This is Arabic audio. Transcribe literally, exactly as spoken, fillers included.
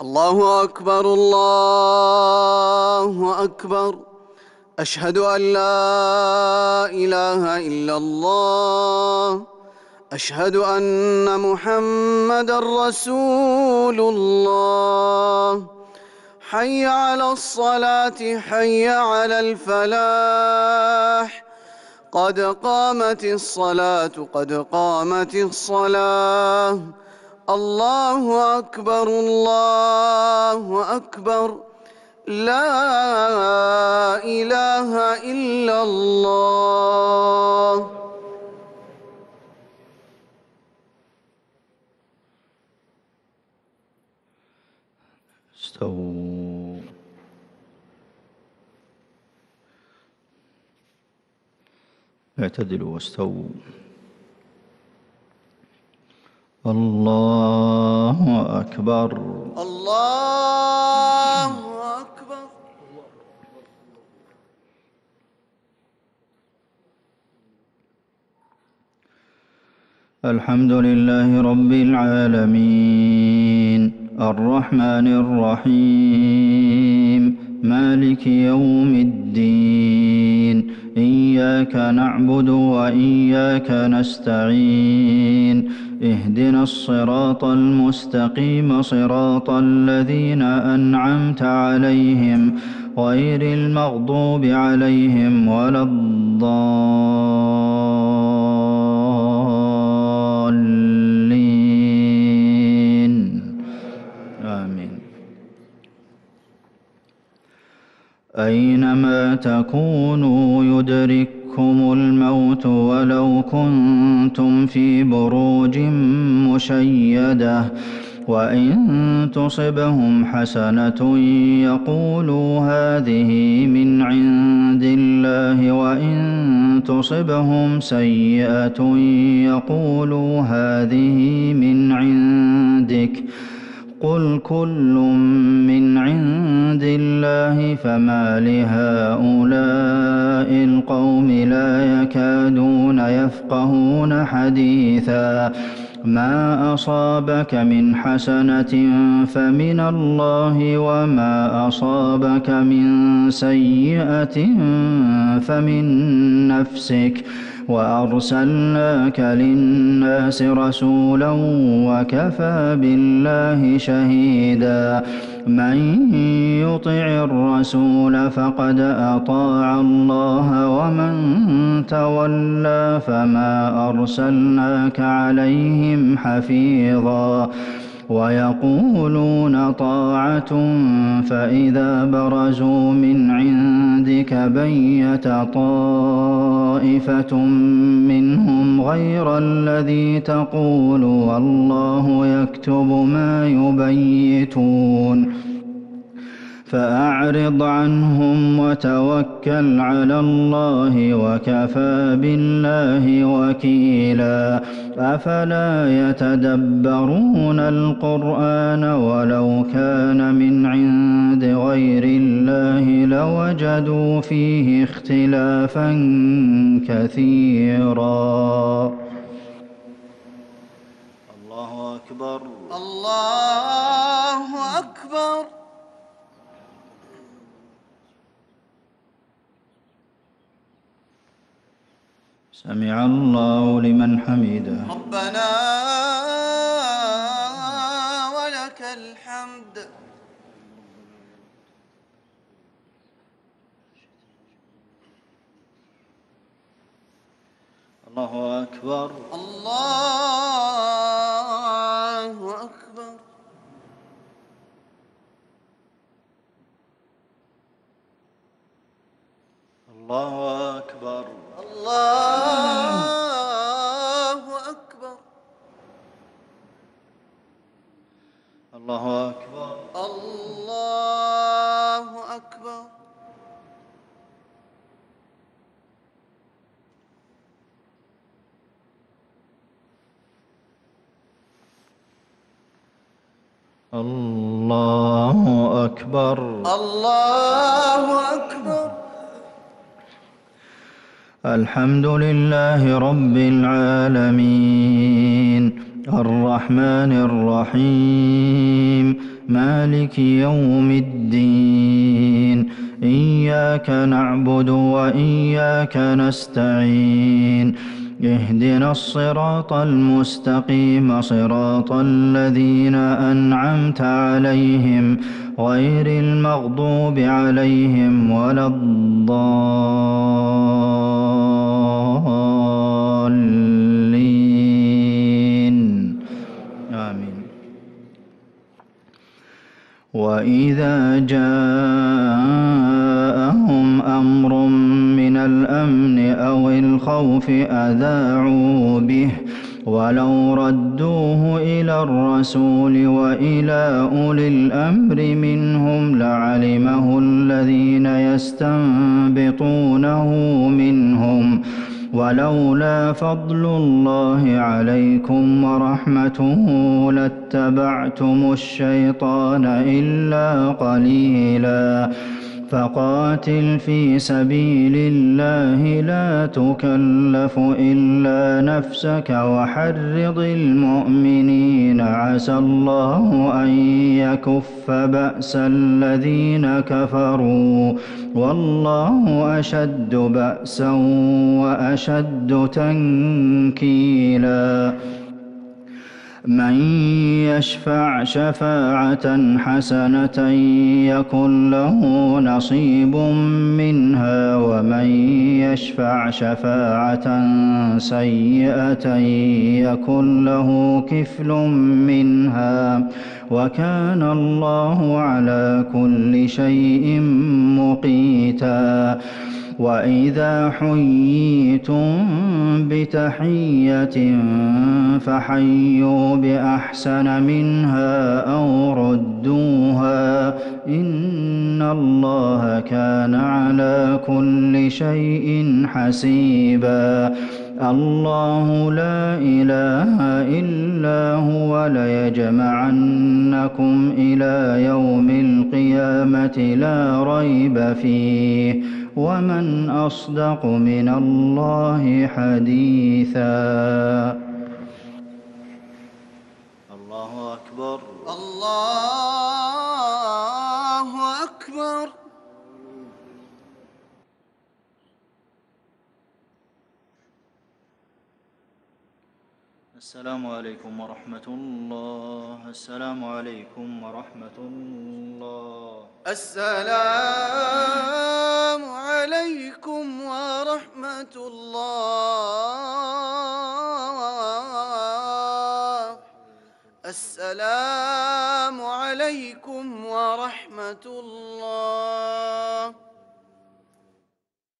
الله أكبر الله أكبر. أشهد أن لا إله إلا الله. أشهد أن محمدًا رسول الله. حي على الصلاة حي على الفلاح. قد قامت الصلاة قد قامت الصلاة. الله أكبر الله أكبر. لا إله إلا الله. استووا. اعتدلوا واستووا. الله أكبر الله أكبر. الحمد لله رب العالمين الرحمن الرحيم مالك يوم الدين. إياك نعبد وإياك نستعين. اهدنا الصراط المستقيم صراط الذين أنعمت عليهم غير المغضوب عليهم ولا الضالين. آمين. أينما تكونوا يدرككم الموت ولو كنتم في بروج مشيدة. وإن تصبهم حسنة يقولوا هذه من عند الله وإن تصبهم سيئة يقولوا هذه من عندك. قل كل من عند الله فما لهؤلاء القوم لا يكادون يفقهون حديثا. ما أصابك من حسنة فمن الله وما أصابك من سيئة فمن نفسك. وأرسلناك للناس رسولا وكفى بالله شهيدا. من يطع الرسول فقد أطاع الله ومن تولى فما أرسلناك عليهم حفيظا. ويقولون طاعة فإذا برزوا من عندك بيت طائفة منهم غير الذي تقول والله يكتب ما يبيتون. فأعرض عنهم وتوكل على الله وكفى بالله وكيلا. أفلا يتدبرون القرآن ولو كان من عند غير الله لوجدوا فيه اختلافا كثيرا. الله أكبر الله أكبر. سمع الله لمن حمده. ربنا ولك الحمد. الله أكبر الله أكبر. الله أكبر الله أكبر. الله أكبر الله أكبر. الله أكبر الله أكبر. الحمد لله رب العالمين الرحمن الرحيم مالك يوم الدين إياك نعبد وإياك نستعين اهدنا الصراط المستقيم صراط الذين أنعمت عليهم غير المغضوب عليهم ولا الضالين آمين. وإذا جاءهم أمر من الأمن أو الخوف أذاعوا به ولو ردوه إلى الرسول وإلى أولي الأمر منهم لعلمه الذين يستنبطونه منهم ولولا فضل الله عليكم ورحمته لاتبعتم الشيطان إلا قليلا فقاتل في سبيل الله لا تكلف إلا نفسك وحرض المؤمنين عسى الله أن يكف بأس الذين كفروا والله أشد بأسا وأشد تنكيلا من يشفع شفاعة حسنة يكن له نصيب منها ومن يشفع شفاعة سيئة يكن له كفل منها وكان الله على كل شيء مقيتا وإذا حييتم بتحية فحيوا بأحسن منها أو ردوها إن الله كان على كل شيء حسيبا الله لا إله إلا هو ليجمعنكم إلى يوم القيامة لا ريب فيه ومن أصدق من الله حديثا. الله أكبر الله أكبر. السلام عليكم ورحمة الله. السلام عليكم ورحمة الله. السلام عليكم ورحمة الله. السلام عليكم ورحمة الله.